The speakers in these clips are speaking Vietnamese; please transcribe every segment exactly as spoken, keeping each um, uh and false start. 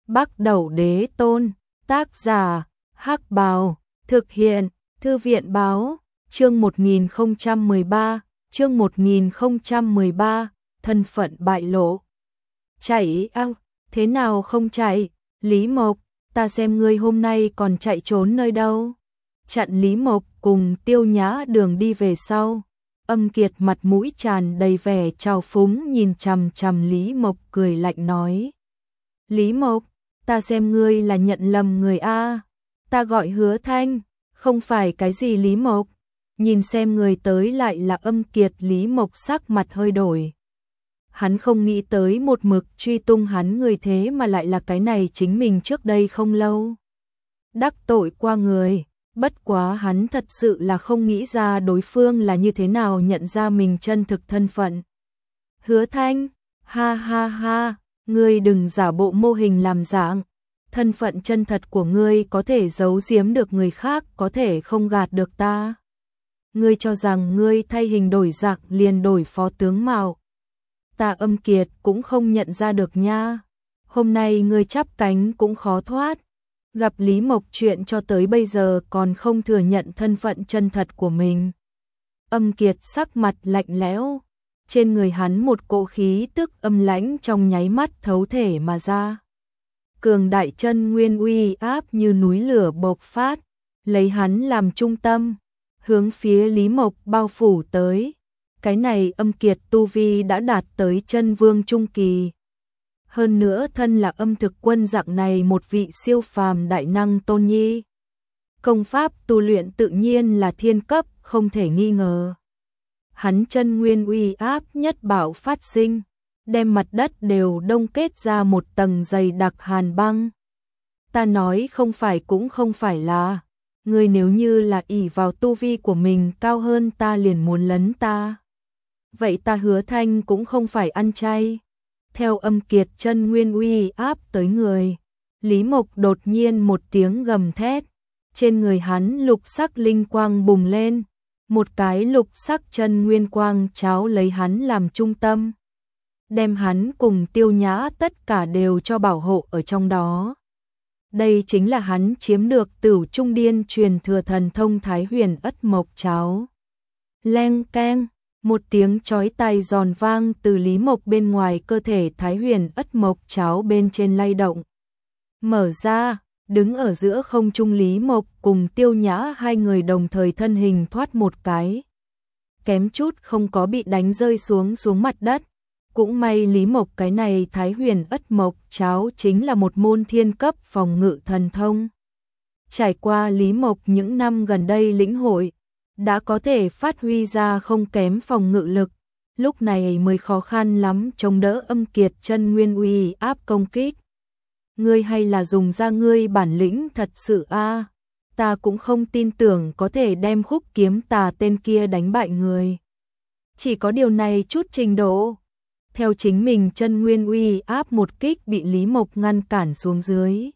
Bắc Đẩu Đế Tôn, tác giả, Hắc Bào, thực hiện, Thư viện báo, chương một nghìn không trăm mười ba, chương một nghìn không trăm mười ba, thân phận bại lộ. Chạy ao, thế nào không chạy, Lý Mộc, ta xem ngươi hôm nay còn chạy trốn nơi đâu. Chặn Lý Mộc cùng Tiêu Nhã đường đi về sau. Âm Kiệt mặt mũi tràn đầy vẻ trào phúng nhìn chằm chằm Lý Mộc cười lạnh nói. Lý Mộc, ta xem ngươi là nhận lầm người a. Ta gọi Hứa Thanh, không phải cái gì Lý Mộc. Nhìn xem người tới lại là Âm Kiệt. Lý Mộc sắc mặt hơi đổi. Hắn không nghĩ tới một mực truy tung hắn người thế mà lại là cái này chính mình trước đây không lâu đắc tội qua người. Bất quá hắn thật sự là không nghĩ ra đối phương là như thế nào nhận ra mình chân thực thân phận. Hứa Thanh, ha ha ha, ngươi đừng giả bộ mô hình làm dạng. Thân phận chân thật của ngươi có thể giấu giếm được người khác, có thể không gạt được ta. Ngươi cho rằng ngươi thay hình đổi dạng liền đổi phó tướng mạo. Ta Âm Kiệt cũng không nhận ra được nha. Hôm nay ngươi chắp cánh cũng khó thoát. Gặp Lý Mộc chuyện cho tới bây giờ còn không thừa nhận thân phận chân thật của mình. Âm Kiệt sắc mặt lạnh lẽo, trên người hắn một cỗ khí tức âm lãnh trong nháy mắt thấu thể mà ra. Cường đại chân nguyên uy áp như núi lửa bộc phát, lấy hắn làm trung tâm, hướng phía Lý Mộc bao phủ tới. Cái này Âm Kiệt tu vi đã đạt tới chân vương trung kỳ. Hơn nữa thân là âm thực quân dạng này một vị siêu phàm đại năng tôn nhi. Công pháp tu luyện tự nhiên là thiên cấp, không thể nghi ngờ. Hắn chân nguyên uy áp nhất bảo phát sinh, đem mặt đất đều đông kết ra một tầng dày đặc hàn băng. Ta nói không phải cũng không phải là, ngươi nếu như là ỷ vào tu vi của mình cao hơn ta liền muốn lấn ta. Vậy ta Hứa Thanh cũng không phải ăn chay. Theo Âm Kiệt chân nguyên uy áp tới người, Lý Mộc đột nhiên một tiếng gầm thét, trên người hắn lục sắc linh quang bùng lên, một cái lục sắc chân nguyên quang cháo lấy hắn làm trung tâm, đem hắn cùng Tiêu Nhã tất cả đều cho bảo hộ ở trong đó. Đây chính là hắn chiếm được Tửu Trung Điên truyền thừa thần thông Thái Huyền Ất Mộc cháo. Leng keng, một tiếng chói tai giòn vang từ Lý Mộc bên ngoài cơ thể Thái Huyền Ất Mộc cháo bên trên lay động. Mở ra, đứng ở giữa không trung Lý Mộc cùng Tiêu Nhã hai người đồng thời thân hình thoát một cái. Kém chút không có bị đánh rơi xuống xuống mặt đất. Cũng may Lý Mộc cái này Thái Huyền Ất Mộc cháo chính là một môn thiên cấp phòng ngự thần thông. Trải qua Lý Mộc những năm gần đây lĩnh hội, đã có thể phát huy ra không kém phòng ngự lực, lúc này mới khó khăn lắm chống đỡ Âm Kiệt chân nguyên uy áp công kích. Ngươi hay là dùng ra ngươi bản lĩnh thật sự a, ta cũng không tin tưởng có thể đem Khúc Kiếm Tà tên kia đánh bại người. Chỉ có điều này chút trình độ. Theo chính mình chân nguyên uy áp một kích bị Lý Mộc ngăn cản xuống dưới.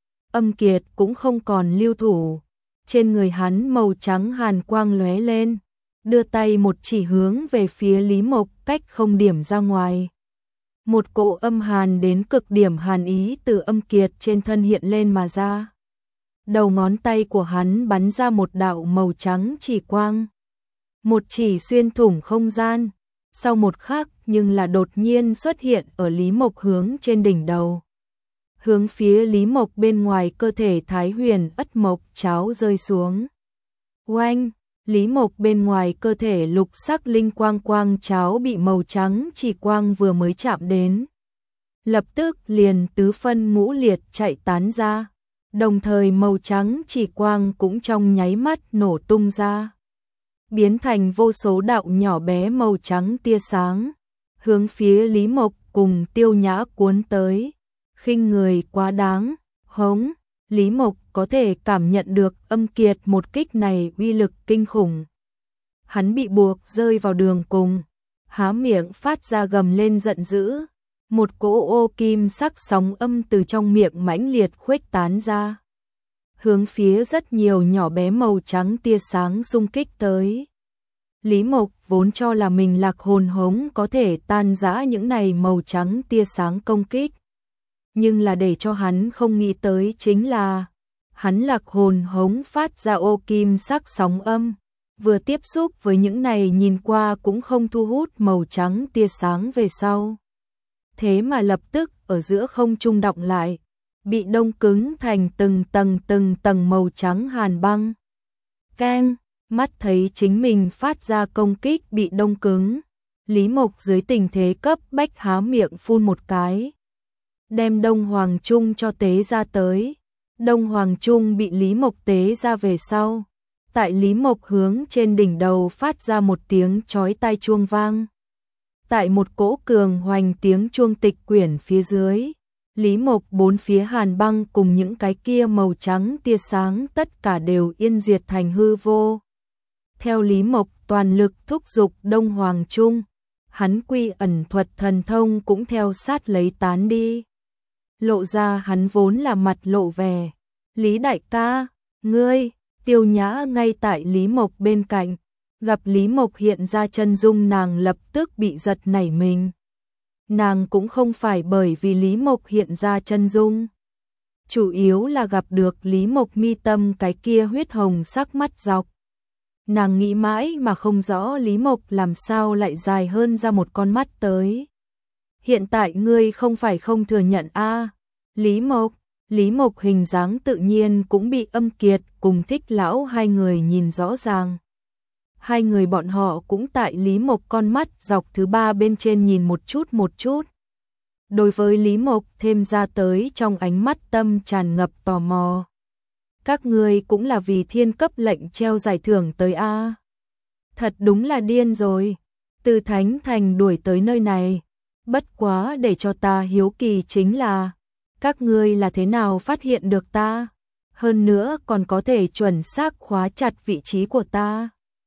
Âm Kiệt cũng không còn lưu thủ. Trên người hắn màu trắng hàn quang lóe lên, đưa tay một chỉ hướng về phía Lý Mộc cách không điểm ra ngoài. Một cỗ âm hàn đến cực điểm hàn ý từ Âm Kiệt trên thân hiện lên mà ra. Đầu ngón tay của hắn bắn ra một đạo màu trắng chỉ quang. Một chỉ xuyên thủng không gian, sau một khắc nhưng là đột nhiên xuất hiện ở Lý Mộc hướng trên đỉnh đầu. Hướng phía Lý Mộc bên ngoài cơ thể Thái Huyền Ất Mộc cháo rơi xuống. Oanh, Lý Mộc bên ngoài cơ thể lục sắc linh quang quang cháo bị màu trắng chỉ quang vừa mới chạm đến. Lập tức liền tứ phân ngũ liệt chạy tán ra, đồng thời màu trắng chỉ quang cũng trong nháy mắt nổ tung ra. Biến thành vô số đạo nhỏ bé màu trắng tia sáng, hướng phía Lý Mộc cùng Tiêu Nhã cuốn tới. Khinh người quá đáng, hống, Lý Mộc có thể cảm nhận được Âm Kiệt một kích này uy lực kinh khủng. Hắn bị buộc rơi vào đường cùng, há miệng phát ra gầm lên giận dữ, một cỗ ô kim sắc sóng âm từ trong miệng mãnh liệt khuếch tán ra. Hướng phía rất nhiều nhỏ bé màu trắng tia sáng xung kích tới. Lý Mộc vốn cho là mình lạc hồn hống có thể tan rã những này màu trắng tia sáng công kích. Nhưng là để cho hắn không nghĩ tới chính là hắn lạc hồn hống phát ra ô kim sắc sóng âm, vừa tiếp xúc với những này nhìn qua cũng không thu hút màu trắng tia sáng về sau. Thế mà lập tức ở giữa không trung động lại, bị đông cứng thành từng tầng từng tầng màu trắng hàn băng. Keng, mắt thấy chính mình phát ra công kích bị đông cứng, Lý Mộc dưới tình thế cấp bách há miệng phun một cái, đem Đông Hoàng Trung cho tế ra tới. Đông Hoàng Trung bị Lý Mộc tế ra về sau, tại Lý Mộc hướng trên đỉnh đầu phát ra một tiếng chói tai chuông vang. Tại một cỗ cường hoành tiếng chuông tịch quyển phía dưới, Lý Mộc bốn phía hàn băng cùng những cái kia màu trắng tia sáng tất cả đều yên diệt thành hư vô. Theo Lý Mộc toàn lực thúc giục Đông Hoàng Trung, hắn quy ẩn thuật thần thông cũng theo sát lấy tán đi. Lộ ra hắn vốn là mặt lộ vẻ. Lý đại ca, ngươi, Tiêu Nhã ngay tại Lý Mộc bên cạnh, gặp Lý Mộc hiện ra chân dung nàng lập tức bị giật nảy mình. Nàng cũng không phải bởi vì Lý Mộc hiện ra chân dung, chủ yếu là gặp được Lý Mộc mi tâm cái kia huyết hồng sắc mắt dọc. Nàng nghĩ mãi mà không rõ Lý Mộc làm sao lại dài hơn ra một con mắt tới. Hiện tại ngươi không phải không thừa nhận a? Lý Mộc, Lý Mộc hình dáng tự nhiên cũng bị Âm Kiệt cùng Thích lão hai người nhìn rõ ràng. Hai người bọn họ cũng tại Lý Mộc con mắt dọc thứ ba bên trên nhìn một chút một chút. Đối với Lý Mộc thêm ra tới trong ánh mắt tâm tràn ngập tò mò. Các ngươi cũng là vì thiên cấp lệnh treo giải thưởng tới a? Thật đúng là điên rồi. Từ Thánh Thành đuổi tới nơi này. Bất quá để cho ta hiếu kỳ chính là các ngươi là thế nào phát hiện được ta? Hơn nữa còn có thể chuẩn xác khóa chặt vị trí của ta.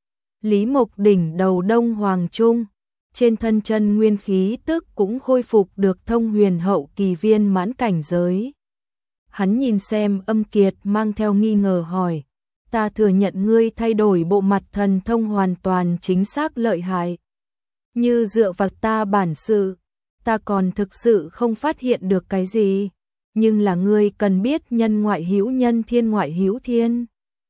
Lý Mộc đỉnh đầu Đông Hoàng Trung, trên thân chân nguyên khí tức cũng khôi phục được thông huyền hậu kỳ viên mãn cảnh giới. Hắn nhìn xem Âm Kiệt mang theo nghi ngờ hỏi, ta thừa nhận ngươi thay đổi bộ mặt thần thông hoàn toàn chính xác lợi hại. Như dựa vào ta bản sự, ta còn thực sự không phát hiện được cái gì. Nhưng là ngươi cần biết nhân ngoại hữu nhân thiên ngoại hữu thiên.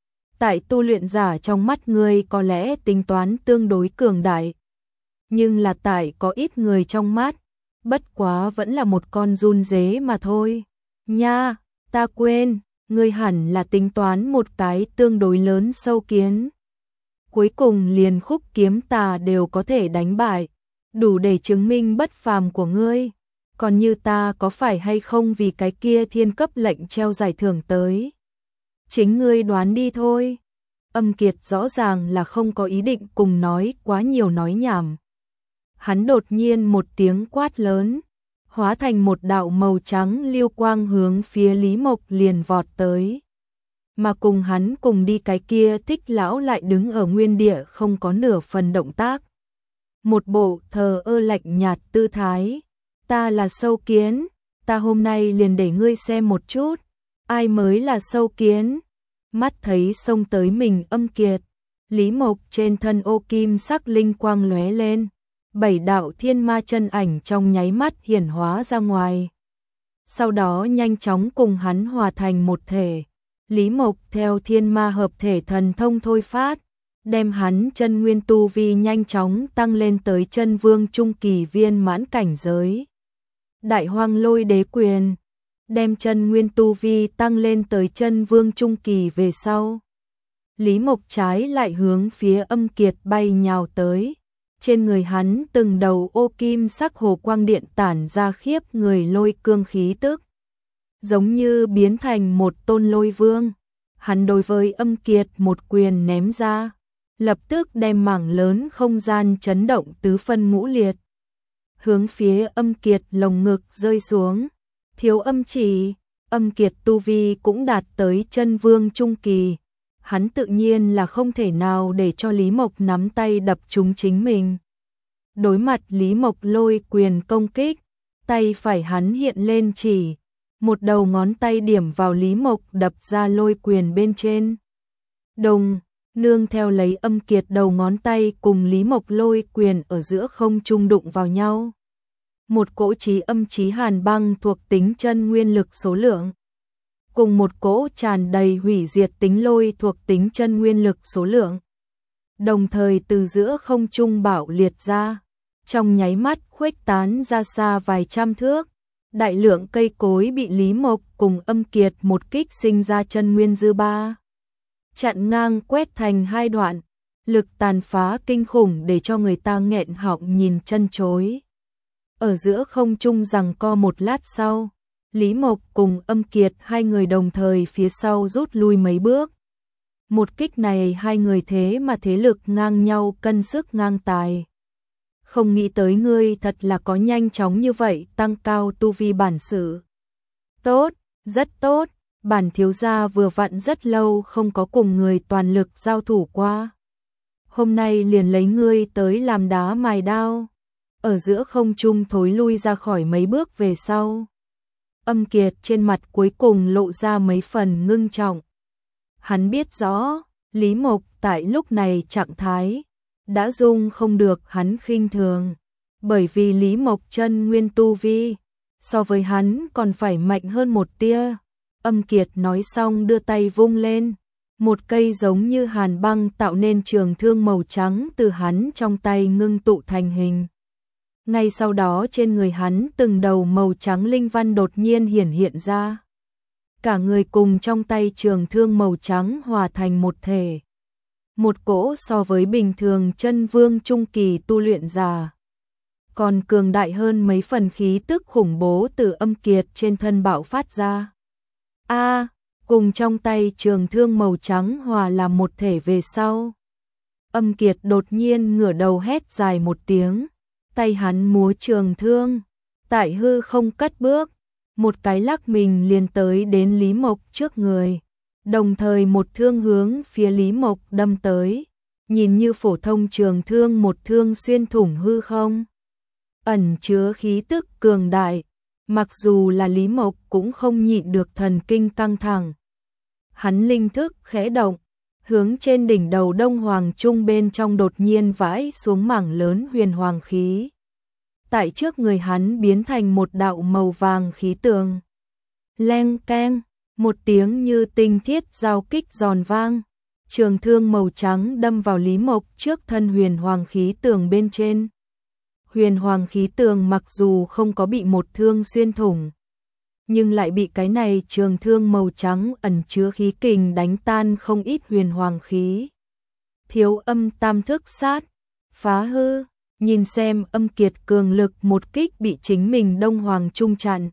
Tại tu luyện giả trong mắt ngươi có lẽ tính toán tương đối cường đại. Nhưng là tại có ít người trong mắt, bất quá vẫn là một con run dế mà thôi. Nha, ta quên, ngươi hẳn là tính toán một cái tương đối lớn sâu kiến. Cuối cùng liền khúc kiếm tà đều có thể đánh bại, đủ để chứng minh bất phàm của ngươi. Còn như ta có phải hay không vì cái kia thiên cấp lệnh treo giải thưởng tới? Chính ngươi đoán đi thôi. Âm Kiệt rõ ràng là không có ý định cùng nói quá nhiều nói nhảm. Hắn đột nhiên một tiếng quát lớn, hóa thành một đạo màu trắng liêu quang hướng phía Lý Mộc liền vọt tới. Mà cùng hắn cùng đi cái kia Thích lão lại đứng ở nguyên địa không có nửa phần động tác. Một bộ thờ ơ lạnh nhạt tư thái. Ta là sâu kiến, ta hôm nay liền để ngươi xem một chút, ai mới là sâu kiến. Mắt thấy xông tới mình Âm Kiệt, Lý Mộc trên thân ô kim sắc linh quang lóe lên, bảy đạo thiên ma chân ảnh trong nháy mắt hiển hóa ra ngoài. Sau đó nhanh chóng cùng hắn hòa thành một thể. Lý Mộc theo thiên ma hợp thể thần thông thôi phát, đem hắn chân nguyên tu vi nhanh chóng tăng lên tới chân vương trung kỳ viên mãn cảnh giới. Đại Hoang Lôi Đế Quyền, đem chân nguyên tu vi tăng lên tới chân vương trung kỳ về sau. Lý Mộc trái lại hướng phía Âm Kiệt bay nhào tới. Trên người hắn từng đầu ô kim sắc hồ quang điện tản ra khiếp người lôi cương khí tức, giống như biến thành một tôn lôi vương. Hắn đối với Âm Kiệt một quyền ném ra, lập tức đem mảng lớn không gian chấn động tứ phân ngũ liệt. Hướng phía Âm Kiệt lồng ngực rơi xuống. Thiếu âm chỉ, Âm Kiệt tu vi cũng đạt tới chân vương trung kỳ. Hắn tự nhiên là không thể nào để cho Lý Mộc nắm tay đập trúng chính mình. Đối mặt Lý Mộc lôi quyền công kích, tay phải hắn hiện lên chỉ, một đầu ngón tay điểm vào Lý Mộc đập ra lôi quyền bên trên. Đồng, nương theo lấy Âm Kiệt đầu ngón tay cùng Lý Mộc lôi quyền ở giữa không trung đụng vào nhau. một cỗ chí âm chí hàn băng thuộc tính chân nguyên lực số lượng, cùng một cỗ tràn đầy hủy diệt tính lôi thuộc tính chân nguyên lực số lượng, đồng thời từ giữa không trung bạo liệt ra, trong nháy mắt khuếch tán ra xa vài trăm thước. Đại lượng cây cối bị Lý Mộc cùng Âm Kiệt một kích sinh ra chân nguyên dư ba, chặn ngang quét thành hai đoạn, lực tàn phá kinh khủng để cho người ta nghẹn họng nhìn chân chối. Ở giữa không trung giằng co một lát sau, Lý Mộc cùng Âm Kiệt hai người đồng thời phía sau rút lui mấy bước. Một kích này hai người thế mà thế lực ngang nhau, cân sức ngang tài. Không nghĩ tới ngươi thật là có nhanh chóng như vậy, tăng cao tu vi bản sự. Tốt, rất tốt, bản thiếu gia vừa vặn rất lâu không có cùng người toàn lực giao thủ qua. Hôm nay liền lấy ngươi tới làm đá mài đao. Ở giữa không trung thối lui ra khỏi mấy bước về sau. Âm Kiệt trên mặt cuối cùng lộ ra mấy phần ngưng trọng. Hắn biết rõ, Lý Mộc tại lúc này trạng thái đã dung không được hắn khinh thường, bởi vì Lý Mộc chân nguyên tu vi so với hắn còn phải mạnh hơn một tia. Âm Kiệt nói xong đưa tay vung lên, một cây giống như hàn băng tạo nên trường thương màu trắng từ hắn trong tay ngưng tụ thành hình. Ngay sau đó trên người hắn từng đầu màu trắng linh văn đột nhiên hiển hiện ra. Cả người cùng trong tay trường thương màu trắng hòa thành một thể. Một cỗ so với bình thường chân vương trung kỳ tu luyện giả còn cường đại hơn mấy phần khí tức khủng bố từ Âm Kiệt trên thân bạo phát ra. A, cùng trong tay trường thương màu trắng hòa làm một thể về sau. Âm Kiệt đột nhiên ngửa đầu hét dài một tiếng, tay hắn múa trường thương, tại hư không cất bước, một cái lắc mình liền tới đến Lý Mộc trước người. Đồng thời một thương hướng phía Lý Mộc đâm tới, nhìn như phổ thông trường thương một thương xuyên thủng hư không, ẩn chứa khí tức cường đại, mặc dù là Lý Mộc cũng không nhịn được thần kinh căng thẳng. Hắn linh thức khẽ động, hướng trên đỉnh đầu Đông Hoàng Trung bên trong đột nhiên vãi xuống mảng lớn huyền hoàng khí. Tại trước người hắn biến thành một đạo màu vàng khí tường. Leng keng, một tiếng như tinh thiết giao kích giòn vang, trường thương màu trắng đâm vào Lý Mộc trước thân huyền hoàng khí tường bên trên. Huyền hoàng khí tường mặc dù không có bị một thương xuyên thủng, nhưng lại bị cái này trường thương màu trắng ẩn chứa khí kình đánh tan không ít huyền hoàng khí. Thiếu âm tam thức sát, phá hư, nhìn xem Âm Kiệt cường lực một kích bị chính mình Đông Hoàng Trung chặn.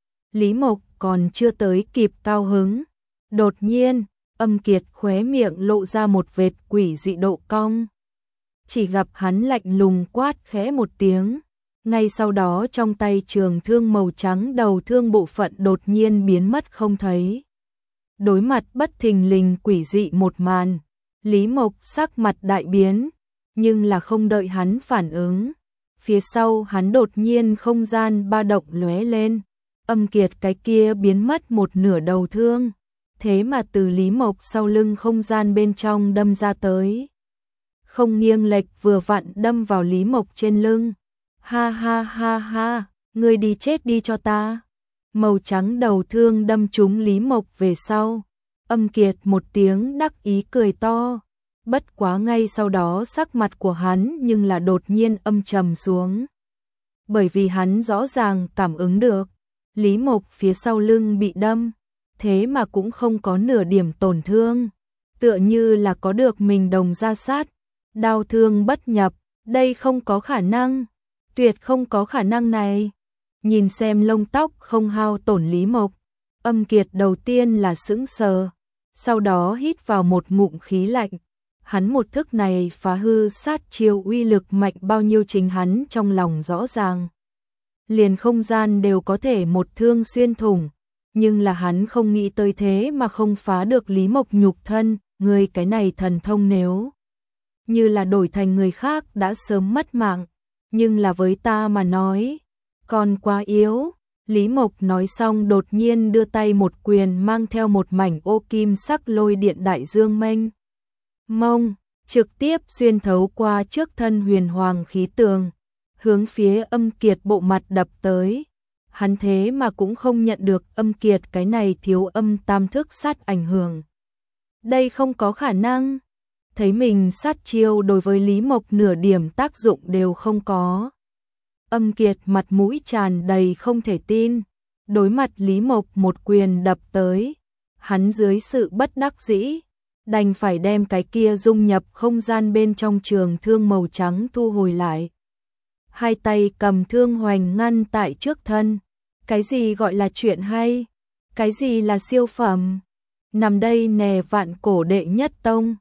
Lý Mộc còn chưa tới kịp cao hứng. Đột nhiên, Âm Kiệt khóe miệng lộ ra một vệt quỷ dị độ cong. Chỉ gặp hắn lạnh lùng quát khẽ một tiếng. Ngay sau đó trong tay trường thương màu trắng đầu thương bộ phận đột nhiên biến mất không thấy. Đối mặt bất thình lình quỷ dị một màn, Lý Mộc sắc mặt đại biến, nhưng là không đợi hắn phản ứng. Phía sau hắn đột nhiên không gian ba động lóe lên. Âm Kiệt cái kia biến mất một nửa đầu thương, thế mà từ Lý Mộc sau lưng không gian bên trong đâm ra tới. Không nghiêng lệch vừa vặn đâm vào Lý Mộc trên lưng. Ha ha ha ha, ngươi đi chết đi cho ta. Màu trắng đầu thương đâm trúng Lý Mộc về sau. Âm Kiệt một tiếng đắc ý cười to. Bất quá ngay sau đó sắc mặt của hắn nhưng là đột nhiên âm trầm xuống. Bởi vì hắn rõ ràng cảm ứng được Lý Mộc phía sau lưng bị đâm, thế mà cũng không có nửa điểm tổn thương, tựa như là có được mình đồng ra sát, đao thương bất nhập, đây không có khả năng, tuyệt không có khả năng này. Nhìn xem lông tóc không hao tổn Lý Mộc, Âm Kiệt đầu tiên là sững sờ, sau đó hít vào một ngụm khí lạnh. Hắn một thức này phá hư sát chiêu uy lực mạnh bao nhiêu chính hắn trong lòng rõ ràng. Liền không gian đều có thể một thương xuyên thủng, nhưng là hắn không nghĩ tới thế mà không phá được Lý Mộc nhục thân. Người cái này thần thông nếu như là đổi thành người khác đã sớm mất mạng, nhưng là với ta mà nói còn quá yếu. Lý Mộc nói xong đột nhiên đưa tay một quyền mang theo một mảnh ô kim sắc lôi điện đại dương mênh mông, trực tiếp xuyên thấu qua trước thân huyền hoàng khí tường, hướng phía Âm Kiệt bộ mặt đập tới. Hắn thế mà cũng không nhận được Âm Kiệt cái này thiếu âm tam thức sát ảnh hưởng. Đây không có khả năng. Thấy mình sát chiêu đối với Lý Mộc nửa điểm tác dụng đều không có. Âm Kiệt mặt mũi tràn đầy không thể tin. Đối mặt Lý Mộc một quyền đập tới. Hắn dưới sự bất đắc dĩ, đành phải đem cái kia dung nhập không gian bên trong trường thương màu trắng thu hồi lại. Hai tay cầm thương hoành ngăn tại trước thân. Cái gì gọi là chuyện hay? Cái gì là siêu phẩm? Nằm đây nè vạn cổ đệ nhất tông.